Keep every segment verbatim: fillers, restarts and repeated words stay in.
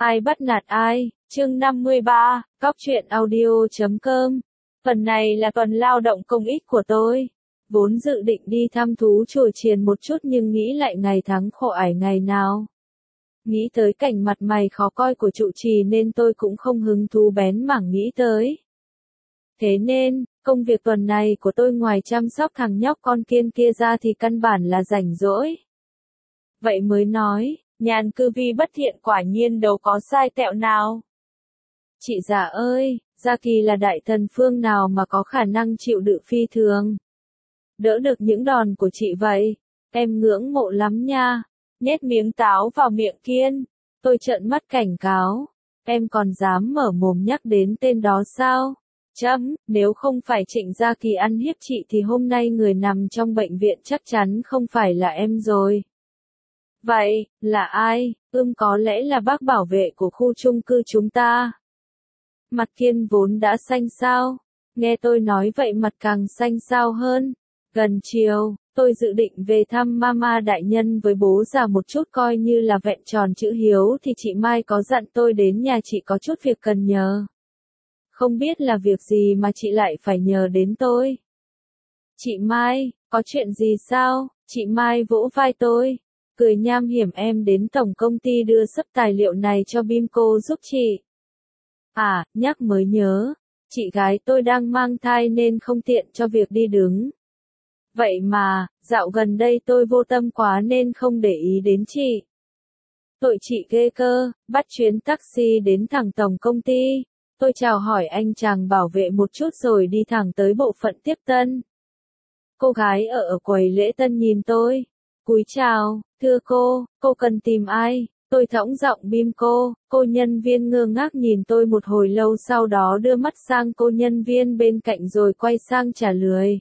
Ai bắt nạt ai, chương năm mươi ba, Góc truyện audio chấm com. Phần này là phần lao động công ích của tôi. Vốn dự định đi thăm thú chùa chiền một chút nhưng nghĩ lại ngày tháng khổ ải ngày nào. Nghĩ tới cảnh mặt mày khó coi của trụ trì nên tôi cũng không hứng thú bén mảng nghĩ tới. Thế nên, công việc tuần này của tôi ngoài chăm sóc thằng nhóc con kiên kia ra thì căn bản là rảnh rỗi. Vậy mới nói, nhàn cư vi bất thiện quả nhiên đâu có sai tẹo nào. Chị già ơi, Gia Kỳ là đại thần phương nào mà có khả năng chịu đựng phi thường. Đỡ được những đòn của chị vậy, em ngưỡng mộ lắm nha. Nhét miếng táo vào miệng Kiên, tôi trợn mắt cảnh cáo. Em còn dám mở mồm nhắc đến tên đó sao? Chấm, nếu không phải Trịnh Gia Kỳ ăn hiếp chị thì hôm nay người nằm trong bệnh viện chắc chắn không phải là em rồi. Vậy, là ai? Ưm có lẽ là bác bảo vệ của khu chung cư chúng ta. Mặt Kiên vốn đã xanh xao. Nghe tôi nói vậy mặt càng xanh xao hơn. Gần chiều, tôi dự định về thăm mama đại nhân với bố già một chút coi như là vẹn tròn chữ hiếu thì chị Mai có dặn tôi đến nhà chị có chút việc cần nhờ. Không biết là việc gì mà chị lại phải nhờ đến tôi. Chị Mai, có chuyện gì sao? Chị Mai vỗ vai tôi. Cười nham hiểm em đến tổng công ty đưa sấp tài liệu này cho Bimco giúp chị. À, nhắc mới nhớ, chị gái tôi đang mang thai nên không tiện cho việc đi đứng. Vậy mà, dạo gần đây tôi vô tâm quá nên không để ý đến chị. Tội chị ghê cơ, bắt chuyến taxi đến thẳng tổng công ty. Tôi chào hỏi anh chàng bảo vệ một chút rồi đi thẳng tới bộ phận tiếp tân. Cô gái ở ở quầy lễ tân nhìn tôi. Cúi chào, thưa cô, cô cần tìm ai? Tôi thõng giọng Bimco, cô nhân viên ngơ ngác nhìn tôi một hồi lâu sau đó đưa mắt sang cô nhân viên bên cạnh rồi quay sang trả lời.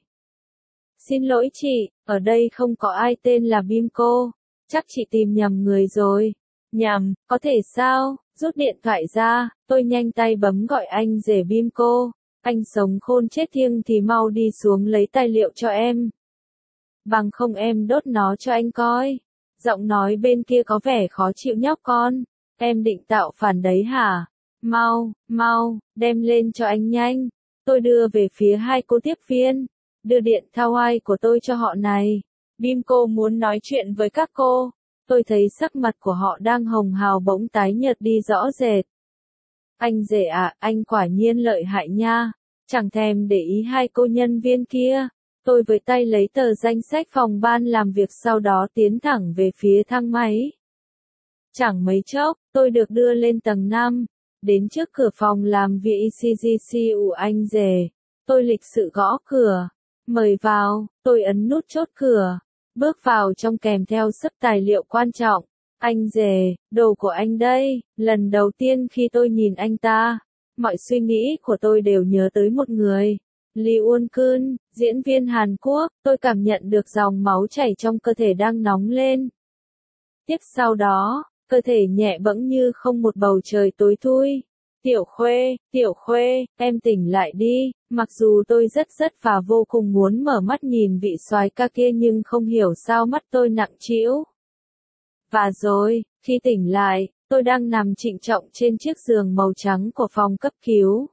Xin lỗi chị, ở đây không có ai tên là Bimco, chắc chị tìm nhầm người rồi. Nhầm, có thể sao? Rút điện thoại ra, tôi nhanh tay bấm gọi anh rể Bimco. Anh sống khôn chết thiêng thì mau đi xuống lấy tài liệu cho em. Bằng không em đốt nó cho anh coi. Giọng nói bên kia có vẻ khó chịu nhóc con. Em định tạo phản đấy hả? Mau, mau, đem lên cho anh nhanh. Tôi đưa về phía hai cô tiếp viên. Đưa điện Hawaii của tôi cho họ này. Bimco muốn nói chuyện với các cô. Tôi thấy sắc mặt của họ đang hồng hào bỗng tái nhợt đi rõ rệt. Anh rể à, anh quả nhiên lợi hại nha. Chẳng thèm để ý hai cô nhân viên kia. Tôi với tay lấy tờ danh sách phòng ban làm việc sau đó tiến thẳng về phía thang máy. Chẳng mấy chốc, tôi được đưa lên tầng năm. Đến trước cửa phòng làm việc xê giê xê của anh rể. Tôi lịch sự gõ cửa. Mời vào, tôi ấn nút chốt cửa. Bước vào trong kèm theo sấp tài liệu quan trọng. Anh rể, đồ của anh đây. Lần đầu tiên khi tôi nhìn anh ta, mọi suy nghĩ của tôi đều nhớ tới một người. Lee Won-kun, diễn viên Hàn Quốc, tôi cảm nhận được dòng máu chảy trong cơ thể đang nóng lên. Tiếp sau đó, cơ thể nhẹ bẫng như không một bầu trời tối thui. Tiểu Khuê, Tiểu Khuê, em tỉnh lại đi, mặc dù tôi rất rất và vô cùng muốn mở mắt nhìn vị soái ca kia nhưng không hiểu sao mắt tôi nặng trĩu. Và rồi, khi tỉnh lại, tôi đang nằm trịnh trọng trên chiếc giường màu trắng của phòng cấp cứu.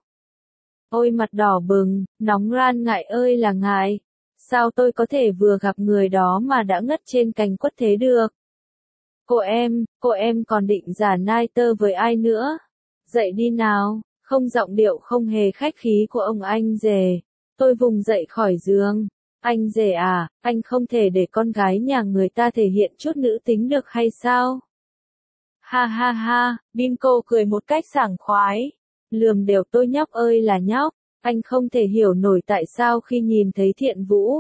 Ôi mặt đỏ bừng, nóng ran ngại ơi là ngại. Sao tôi có thể vừa gặp người đó mà đã ngất trên cành quất thế được? Cô em, cô em còn định giả nai tơ với ai nữa? Dậy đi nào, không giọng điệu không hề khách khí của ông anh rể. Tôi vùng dậy khỏi giường. Anh rể à, anh không thể để con gái nhà người ta thể hiện chút nữ tính được hay sao? Ha ha ha, Bimco cười một cách sảng khoái. Lườm đều tôi nhóc ơi là nhóc, anh không thể hiểu nổi tại sao khi nhìn thấy Thiện Vũ.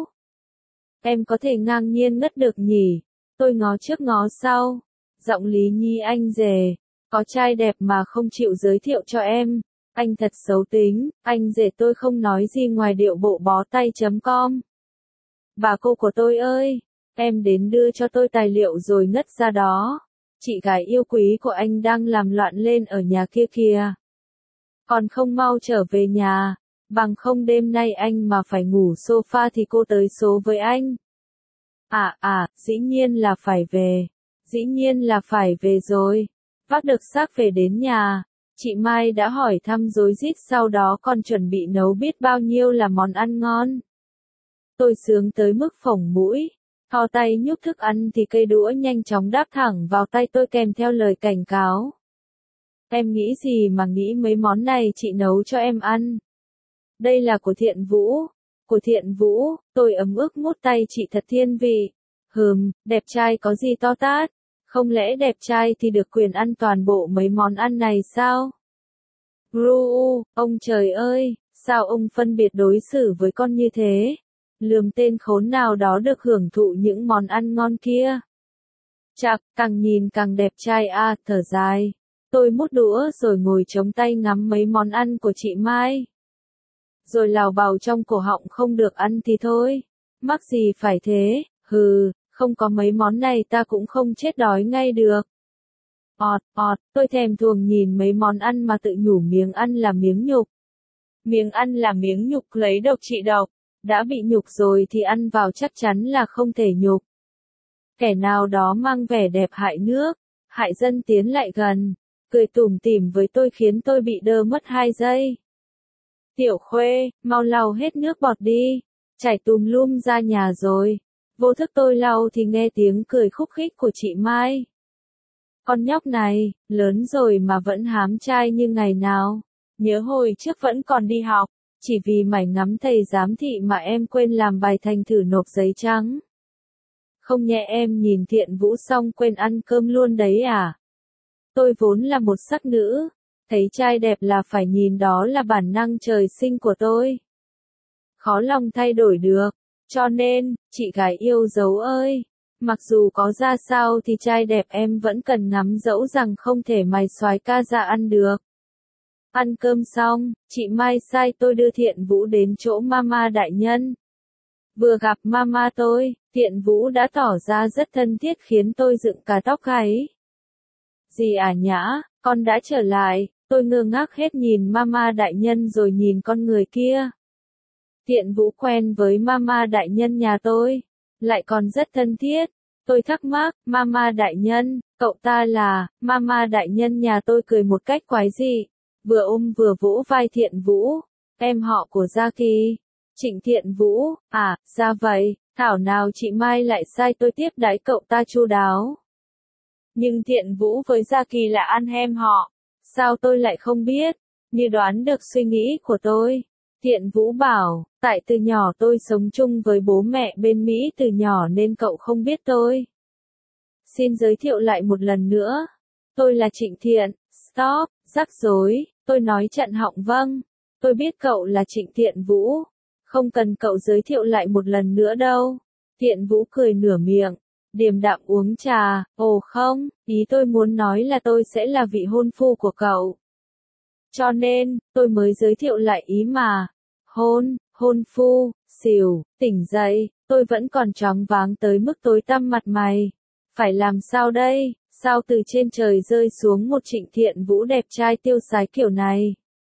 Em có thể ngang nhiên ngất được nhỉ? Tôi ngó trước ngó sau. Giọng Lý Nhi anh rể, có trai đẹp mà không chịu giới thiệu cho em. Anh thật xấu tính, anh rể tôi không nói gì ngoài điệu bộ bó tay chấm com. Bà cô của tôi ơi, em đến đưa cho tôi tài liệu rồi ngất ra đó. Chị gái yêu quý của anh đang làm loạn lên ở nhà kia kìa. Còn không mau trở về nhà, bằng không đêm nay anh mà phải ngủ sofa thì cô tới số với anh. À à, dĩ nhiên là phải về, dĩ nhiên là phải về rồi. Vác được xác về đến nhà, chị Mai đã hỏi thăm rối rít sau đó còn chuẩn bị nấu biết bao nhiêu là món ăn ngon. Tôi sướng tới mức phồng mũi, thò tay nhúc thức ăn thì cây đũa nhanh chóng đáp thẳng vào tay tôi kèm theo lời cảnh cáo. Em nghĩ gì mà nghĩ mấy món này chị nấu cho em ăn. Đây là của Thiện Vũ. Của Thiện Vũ, tôi ấm ức mút tay chị thật thiên vị. Hừm, đẹp trai có gì to tát. Không lẽ đẹp trai thì được quyền ăn toàn bộ mấy món ăn này sao? Ru, ông trời ơi, sao ông phân biệt đối xử với con như thế? Lườm tên khốn nào đó được hưởng thụ những món ăn ngon kia. Chạc, càng nhìn càng đẹp trai à, thở dài. Tôi mút đũa rồi ngồi chống tay ngắm mấy món ăn của chị Mai. Rồi lào bào trong cổ họng không được ăn thì thôi. Mắc gì phải thế, hừ, không có mấy món này ta cũng không chết đói ngay được. Ọt, ọt, tôi thèm thuồng nhìn mấy món ăn mà tự nhủ miếng ăn là miếng nhục. Miếng ăn là miếng nhục lấy độc trị độc. Đã bị nhục rồi thì ăn vào chắc chắn là không thể nhục. Kẻ nào đó mang vẻ đẹp hại nước, hại dân tiến lại gần, cười tủm tỉm với tôi khiến tôi bị đơ mất hai giây. Tiểu Khuê, mau lau hết nước bọt đi, chảy tùm lum ra nhà rồi. Vô thức tôi lau thì nghe tiếng cười khúc khích của chị Mai. Con nhóc này, lớn rồi mà vẫn hám trai như ngày nào. Nhớ hồi trước vẫn còn đi học, chỉ vì mải ngắm thầy giám thị mà em quên làm bài thành thử nộp giấy trắng. Không nhẽ em nhìn Thiện Vũ xong quên ăn cơm luôn đấy à? Tôi vốn là một sắc nữ, thấy trai đẹp là phải nhìn, đó là bản năng trời sinh của tôi. Khó lòng thay đổi được, cho nên, chị gái yêu dấu ơi, mặc dù có ra sao thì trai đẹp em vẫn cần ngắm dẫu rằng không thể mày soái ca ra ăn được. Ăn cơm xong, chị Mai sai tôi đưa Thiện Vũ đến chỗ Mama đại nhân. Vừa gặp Mama tôi, Thiện Vũ đã tỏ ra rất thân thiết khiến tôi dựng cả tóc gáy. Dì à Nhã, con đã trở lại, tôi ngơ ngác hết nhìn Mama đại nhân rồi nhìn con người kia. Thiện Vũ quen với Mama đại nhân nhà tôi, lại còn rất thân thiết. Tôi thắc mắc, Mama đại nhân, cậu ta là, Mama đại nhân nhà tôi cười một cách quái dị, vừa ôm vừa vỗ vai Thiện Vũ, em họ của Gia Kỳ. Trịnh Thiện Vũ, à, ra vậy, thảo nào chị Mai lại sai tôi tiếp đãi cậu ta chu đáo. Nhưng Thiện Vũ với Gia Kỳ là anh em họ, sao tôi lại không biết, như đoán được suy nghĩ của tôi. Thiện Vũ bảo, tại từ nhỏ tôi sống chung với bố mẹ bên Mỹ từ nhỏ nên cậu không biết tôi. Xin giới thiệu lại một lần nữa, tôi là Trịnh Thiện, stop, rắc rối, tôi nói chặn họng vâng, tôi biết cậu là Trịnh Thiện Vũ. Không cần cậu giới thiệu lại một lần nữa đâu. Thiện Vũ cười nửa miệng, điềm đạm uống trà, ồ không, ý tôi muốn nói là tôi sẽ là vị hôn phu của cậu. Cho nên, tôi mới giới thiệu lại ý mà. Hôn, hôn phu, xỉu, tỉnh dậy, tôi vẫn còn choáng váng tới mức tối tăm mặt mày. Phải làm sao đây, sao từ trên trời rơi xuống một Trịnh Thiện Vũ đẹp trai tiêu sái kiểu này.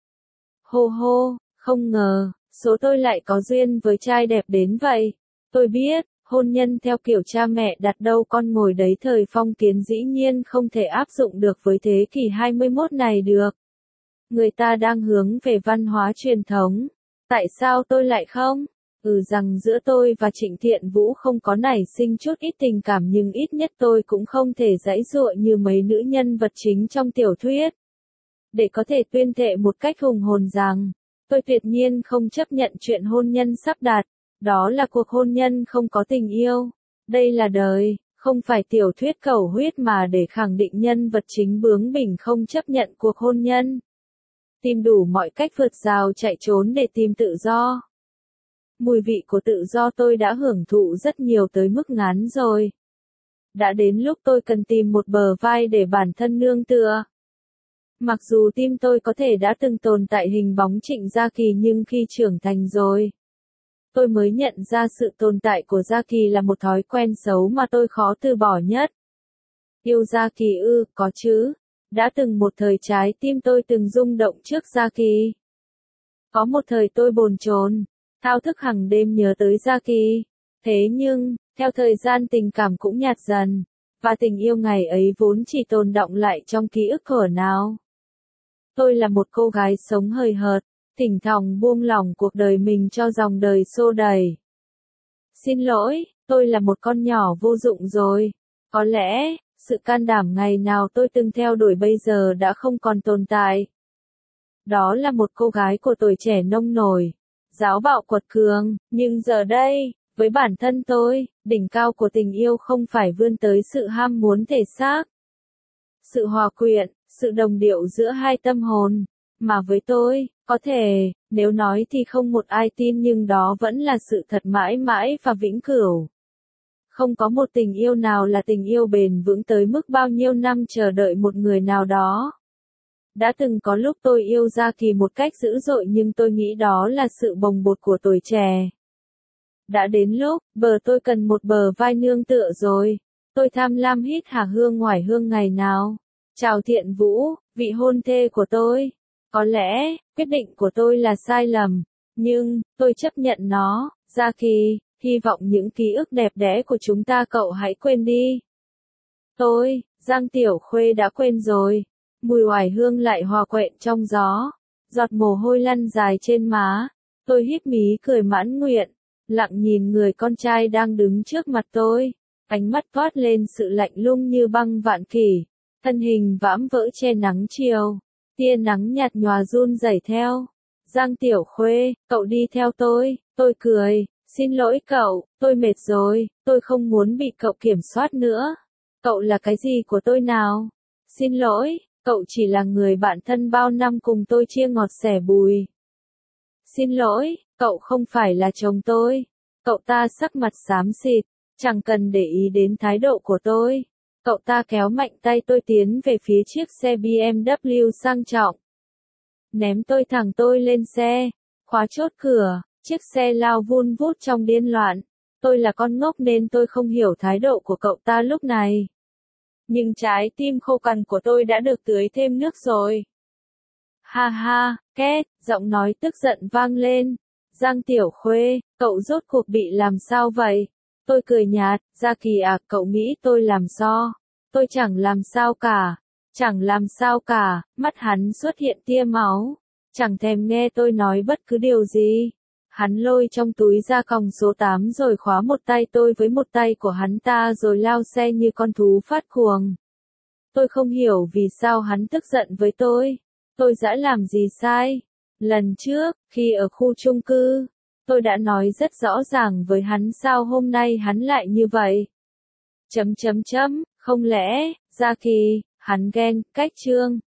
Hô hô, không ngờ. Số tôi lại có duyên với trai đẹp đến vậy. Tôi biết, hôn nhân theo kiểu cha mẹ đặt đâu con ngồi đấy thời phong kiến dĩ nhiên không thể áp dụng được với thế kỷ hai mươi mốt này được. Người ta đang hướng về văn hóa truyền thống. Tại sao tôi lại không? Ừ rằng giữa tôi và Trịnh Thiện Vũ không có nảy sinh chút ít tình cảm nhưng ít nhất tôi cũng không thể giãy giụa như mấy nữ nhân vật chính trong tiểu thuyết. Để có thể tuyên thệ một cách hùng hồn rằng, tôi tuyệt nhiên không chấp nhận chuyện hôn nhân sắp đặt, đó là cuộc hôn nhân không có tình yêu. Đây là đời, không phải tiểu thuyết cầu huyết mà để khẳng định nhân vật chính bướng bỉnh không chấp nhận cuộc hôn nhân. Tìm đủ mọi cách vượt rào chạy trốn để tìm tự do. Mùi vị của tự do tôi đã hưởng thụ rất nhiều tới mức ngán rồi. Đã đến lúc tôi cần tìm một bờ vai để bản thân nương tựa. Mặc dù tim tôi có thể đã từng tồn tại hình bóng Trịnh Gia Kỳ nhưng khi trưởng thành rồi, tôi mới nhận ra sự tồn tại của Gia Kỳ là một thói quen xấu mà tôi khó từ bỏ nhất. Yêu Gia Kỳ ư, có chứ. Đã từng một thời trái tim tôi từng rung động trước Gia Kỳ. Có một thời tôi bồn chồn, thao thức hàng đêm nhớ tới Gia Kỳ. Thế nhưng, theo thời gian tình cảm cũng nhạt dần. Và tình yêu ngày ấy vốn chỉ tồn đọng lại trong ký ức thuở nào. Tôi là một cô gái sống hời hợt, thỉnh thoảng buông lỏng cuộc đời mình cho dòng đời xô đẩy. Xin lỗi, tôi là một con nhỏ vô dụng rồi. Có lẽ, sự can đảm ngày nào tôi từng theo đuổi bây giờ đã không còn tồn tại. Đó là một cô gái của tuổi trẻ nông nổi, giáo bạo quật cường, nhưng giờ đây, với bản thân tôi, đỉnh cao của tình yêu không phải vươn tới sự ham muốn thể xác, sự hòa quyện, sự đồng điệu giữa hai tâm hồn, mà với tôi, có thể, nếu nói thì không một ai tin nhưng đó vẫn là sự thật mãi mãi và vĩnh cửu. Không có một tình yêu nào là tình yêu bền vững tới mức bao nhiêu năm chờ đợi một người nào đó. Đã từng có lúc tôi yêu Gia Kỳ một cách dữ dội nhưng tôi nghĩ đó là sự bồng bột của tuổi trẻ. Đã đến lúc, bờ tôi cần một bờ vai nương tựa rồi. Tôi tham lam hít hà hương ngoài hương ngày nào. Chào Thiện Vũ, vị hôn thê của tôi. Có lẽ, quyết định của tôi là sai lầm. Nhưng, tôi chấp nhận nó, Gia Kỳ, hy vọng những ký ức đẹp đẽ của chúng ta cậu hãy quên đi. Tôi, Giang Tiểu Khuê đã quên rồi. Mùi oải hương lại hòa quyện trong gió. Giọt mồ hôi lăn dài trên má. Tôi híp mí cười mãn nguyện. Lặng nhìn người con trai đang đứng trước mặt tôi. Ánh mắt toát lên sự lạnh lùng như băng vạn kỷ. Thân hình vãm vỡ che nắng chiều. Tia nắng nhạt nhòa run rẩy theo. Giang Tiểu Khuê, cậu đi theo tôi. Tôi cười. Xin lỗi cậu, tôi mệt rồi. Tôi không muốn bị cậu kiểm soát nữa. Cậu là cái gì của tôi nào? Xin lỗi, cậu chỉ là người bạn thân bao năm cùng tôi chia ngọt sẻ bùi. Xin lỗi, cậu không phải là chồng tôi. Cậu ta sắc mặt xám xịt, chẳng cần để ý đến thái độ của tôi. Cậu ta kéo mạnh tay tôi tiến về phía chiếc xe bê em vê sang trọng. Ném tôi thẳng tôi lên xe, khóa chốt cửa, chiếc xe lao vun vút trong điên loạn. Tôi là con ngốc nên tôi không hiểu thái độ của cậu ta lúc này. Nhưng trái tim khô cằn của tôi đã được tưới thêm nước rồi. Ha ha, két, giọng nói tức giận vang lên. Giang Tiểu Khuê, cậu rốt cuộc bị làm sao vậy? Tôi cười nhạt, Gia Kỳ à, cậu nghĩ tôi làm sao? Tôi chẳng làm sao cả. Chẳng làm sao cả, mắt hắn xuất hiện tia máu. Chẳng thèm nghe tôi nói bất cứ điều gì. Hắn lôi trong túi ra còng số tám rồi khóa một tay tôi với một tay của hắn ta rồi lao xe như con thú phát cuồng. Tôi không hiểu vì sao hắn tức giận với tôi. Tôi đã làm gì sai? Lần trước, khi ở khu chung cư, tôi đã nói rất rõ ràng với hắn sao hôm nay hắn lại như vậy. Chấm chấm chấm, không lẽ, Gia Kỳ, hắn ghen, cách trương.